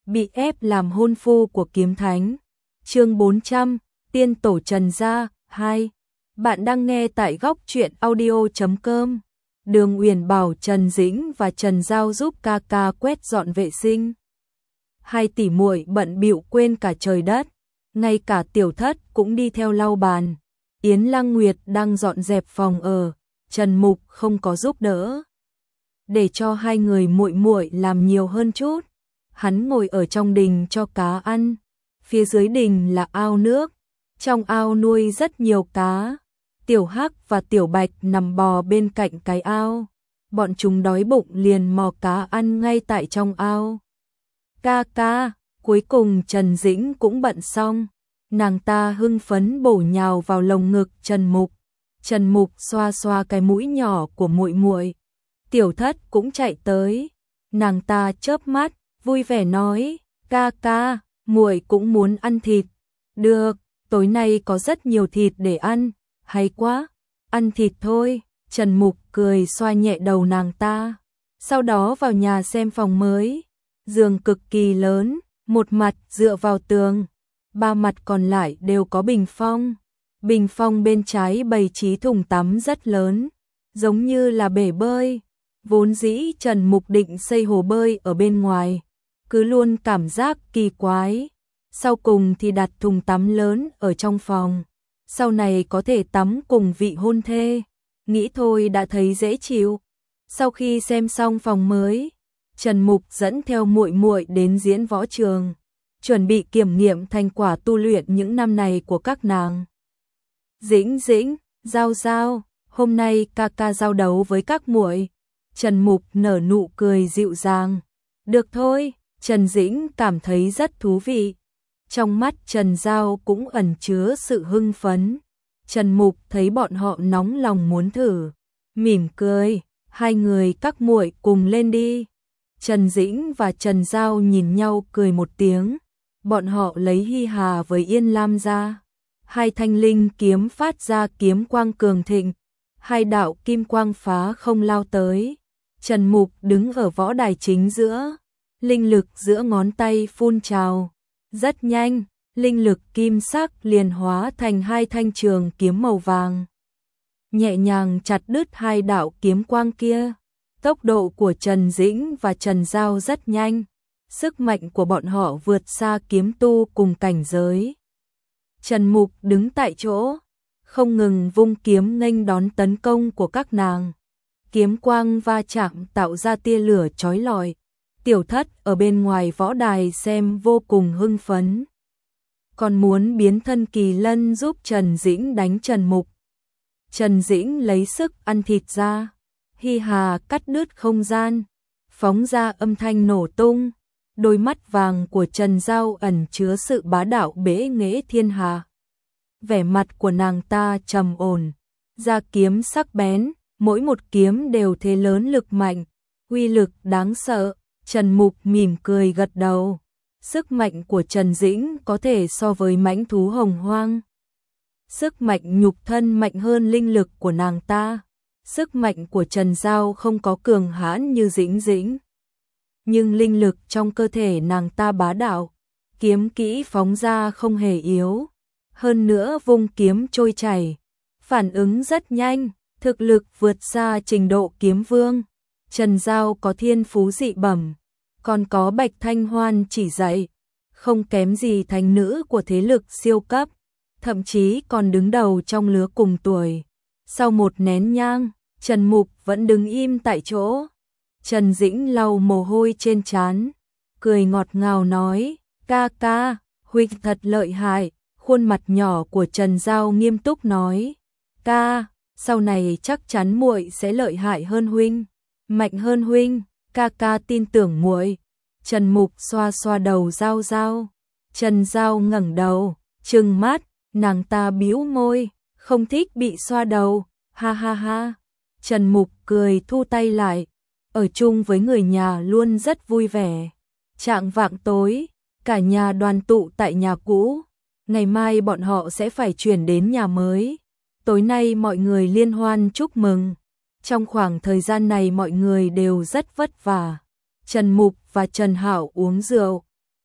bị ép làm hôn phu của kiếm thánh. Chương 400, Tiên tổ Trần gia 2. Bạn đang nghe tại góc truyện audio.com. Đường Uyển bảo Trần Dĩnh và Trần Giao giúp ca ca quét dọn vệ sinh. Hai tỷ muội bận bịu quên cả trời đất, ngay cả Tiểu Thất cũng đi theo lau bàn. Yến Lăng Nguyệt đang dọn dẹp phòng ở, Trần Mục không có giúp đỡ, để cho hai người muội muội làm nhiều hơn chút. Hắn ngồi ở trong đình cho cá ăn, phía dưới đình là ao nước, trong ao nuôi rất nhiều cá. Tiểu Hắc và Tiểu Bạch nằm bò bên cạnh cái ao, bọn chúng đói bụng liền mò cá ăn ngay tại trong ao. Ca ca, cuối cùng Trần Dĩnh cũng bận xong, nàng ta hưng phấn bổ nhào vào lồng ngực Trần Mục. Trần Mục xoa xoa cái mũi nhỏ của muội muội. Tiểu Thất cũng chạy tới, nàng ta chớp mắt, vui vẻ nói: "Ca ca, muội cũng muốn ăn thịt." "Được, tối nay có rất nhiều thịt để ăn." "Hay quá, ăn thịt thôi." Trần Mục cười xoa nhẹ đầu nàng ta. Sau đó vào nhà xem phòng mới. Giường cực kỳ lớn, một mặt dựa vào tường, ba mặt còn lại đều có bình phong. Bình phong bên trái bày trí thùng tắm rất lớn, giống như là bể bơi. Vốn dĩ Trần Mục định xây hồ bơi ở bên ngoài, cứ luôn cảm giác kỳ quái. Sau cùng thì đặt thùng tắm lớn ở trong phòng, sau này có thể tắm cùng vị hôn thê. Nghĩ thôi đã thấy dễ chịu. Sau khi xem xong phòng mới, Trần Mục dẫn theo muội muội đến diễn võ trường, chuẩn bị kiểm nghiệm thành quả tu luyện những năm này của các nàng. "Dĩnh Dĩnh, Giao Giao, hôm nay ca ca giao đấu với các muội." Trần Mục nở nụ cười dịu dàng. "Được thôi." Trần Dĩnh cảm thấy rất thú vị. Trong mắt Trần Giao cũng ẩn chứa sự hưng phấn. Trần Mục thấy bọn họ nóng lòng muốn thử, mỉm cười: "Hai người các muội cùng lên đi." Trần Dĩnh và Trần Giao nhìn nhau cười một tiếng. Bọn họ lấy Hi Hà với Yên Lam ra. Hai thanh linh kiếm phát ra kiếm quang cường thịnh, hai đạo kim quang phá không lao tới. Trần Mục đứng ở võ đài chính giữa, linh lực giữa ngón tay phun trào. Rất nhanh, linh lực kim sắc liền hóa thành hai thanh trường kiếm màu vàng, nhẹ nhàng chặt đứt hai đạo kiếm quang kia. Tốc độ của Trần Dĩnh và Trần Giao rất nhanh, sức mạnh của bọn họ vượt xa kiếm tu cùng cảnh giới. Trần Mục đứng tại chỗ, không ngừng vung kiếm nghênh đón tấn công của các nàng. Kiếm quang va chạm tạo ra tia lửa chói lọi. Tiểu Thất ở bên ngoài võ đài xem vô cùng hưng phấn, còn muốn biến thân kỳ lân giúp Trần Dĩnh đánh Trần Mục. Trần Dĩnh lấy sức ăn thịt ra, Hi Hà cắt đứt không gian, phóng ra âm thanh nổ tung. Đôi mắt vàng của Trần Giao ẩn chứa sự bá đạo bẽ nghệ thiên hạ. Vẻ mặt của nàng ta trầm ổn, ra kiếm sắc bén, mỗi một kiếm đều thế lớn lực mạnh, uy lực đáng sợ. Trần Mục mỉm cười gật đầu. Sức mạnh của Trần Dĩnh có thể so với mãnh thú hồng hoang. Sức mạnh nhục thân mạnh hơn linh lực của nàng ta. Sức mạnh của Trần Giao không có cường hãn như Dĩnh Dĩnh, nhưng linh lực trong cơ thể nàng ta bá đạo, kiếm kỹ phóng ra không hề yếu. Hơn nữa vung kiếm trôi chảy, phản ứng rất nhanh, thực lực vượt xa trình độ kiếm vương. Trần Giao có thiên phú dị bẩm, còn có Bạch Thanh Hoan chỉ dạy, không kém gì thánh nữ của thế lực siêu cấp, thậm chí còn đứng đầu trong lứa cùng tuổi. Sau một nén nhang, Trần Mục vẫn đứng im tại chỗ. Trần Dĩnh lau mồ hôi trên trán, cười ngọt ngào nói: "Ca ca, huynh thật lợi hại." Khuôn mặt nhỏ của Trần Giao nghiêm túc nói: "Ca, sau này chắc chắn muội sẽ lợi hại hơn huynh, mạnh hơn huynh, ca ca tin tưởng muội." Trần Mục xoa xoa đầu Giao Giao. Trần Giao ngẩng đầu, trừng mắt, nàng ta bĩu môi, không thích bị xoa đầu. Ha ha ha. Trần Mục cười thu tay lại. Ở chung với người nhà luôn rất vui vẻ. Chạng vạng tối, cả nhà đoàn tụ tại nhà cũ. Ngày mai bọn họ sẽ phải chuyển đến nhà mới. Tối nay mọi người liên hoan chúc mừng. Trong khoảng thời gian này mọi người đều rất vất vả. Trần Mục và Trần Hạo uống rượu,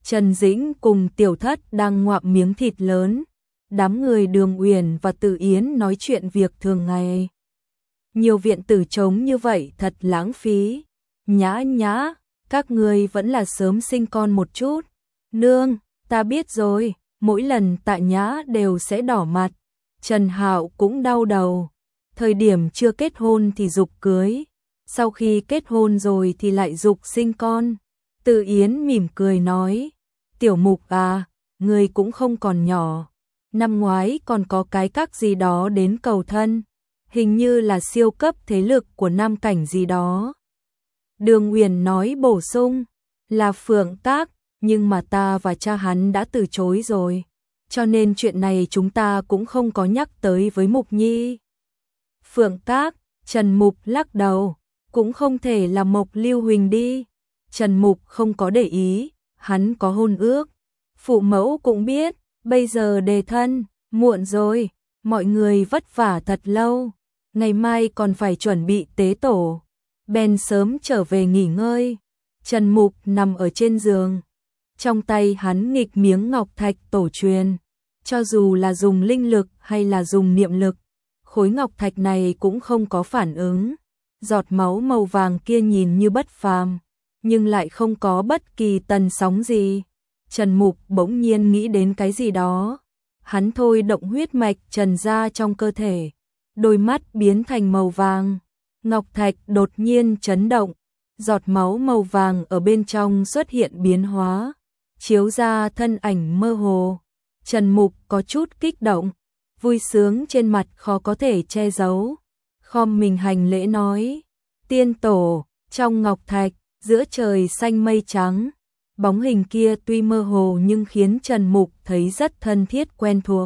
Trần Dĩnh cùng Tiểu Thất đang ngoạm miếng thịt lớn. Đám người Đường Uyển và Từ Yến nói chuyện việc thường ngày. Nhiều viện tử trống như vậy thật lãng phí. Nhã nhã, các người vẫn là sớm sinh con một chút. Nương, ta biết rồi, mỗi lần Tạ Nhã đều sẽ đỏ mặt. Trần Hạo cũng đau đầu. Thời điểm chưa kết hôn thì giục cưới, sau khi kết hôn rồi thì lại giục sinh con. Từ Yến mỉm cười nói, Tiểu Mục à, người cũng không còn nhỏ. Năm ngoái còn có cái các gì đó đến cầu thân, hình như là siêu cấp thế lực của Nam Cảnh gì đó. Đường Uyển nói bổ sung, là Phượng Các, nhưng mà ta và cha hắn đã từ chối rồi, cho nên chuyện này chúng ta cũng không có nhắc tới với Mục Nhi. Phượng Các, Trần Mục lắc đầu, cũng không thể là Mộc Lưu Huỳnh đi. Trần Mục không có để ý, hắn có hôn ước. Phụ mẫu cũng biết, bây giờ đề thân, muộn rồi, mọi người vất vả thật lâu. Ngày mai còn phải chuẩn bị tế tổ, bèn sớm trở về nghỉ ngơi. Trần Mục nằm ở trên giường, trong tay hắn nghịch miếng ngọc thạch tổ truyền. Cho dù là dùng linh lực hay là dùng niệm lực, khối ngọc thạch này cũng không có phản ứng. Giọt máu màu vàng kia nhìn như bất phàm, nhưng lại không có bất kỳ tần sóng gì. Trần Mục bỗng nhiên nghĩ đến cái gì đó. Hắn thôi động huyết mạch Trần ra trong cơ thể, đôi mắt biến thành màu vàng. Ngọc thạch đột nhiên chấn động, giọt máu màu vàng ở bên trong xuất hiện biến hóa, chiếu ra thân ảnh mơ hồ. Trần Mục có chút kích động, vui sướng trên mặt khó có thể che giấu. Khom mình hành lễ nói, tiên tổ, trong ngọc thạch, giữa trời xanh mây trắng. Bóng hình kia tuy mơ hồ nhưng khiến Trần Mục thấy rất thân thiết quen thuộc.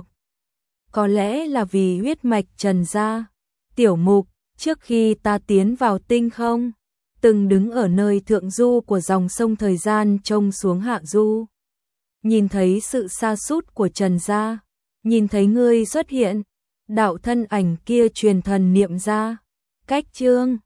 Có lẽ là vì huyết mạch Trần gia. Tiểu Mục, trước khi ta tiến vào tinh không, từng đứng ở nơi thượng du của dòng sông thời gian trông xuống hạ du. Nhìn thấy sự sa sút của Trần gia, nhìn thấy ngươi xuất hiện, đạo thân ảnh kia truyền thần niệm ra. Cách chương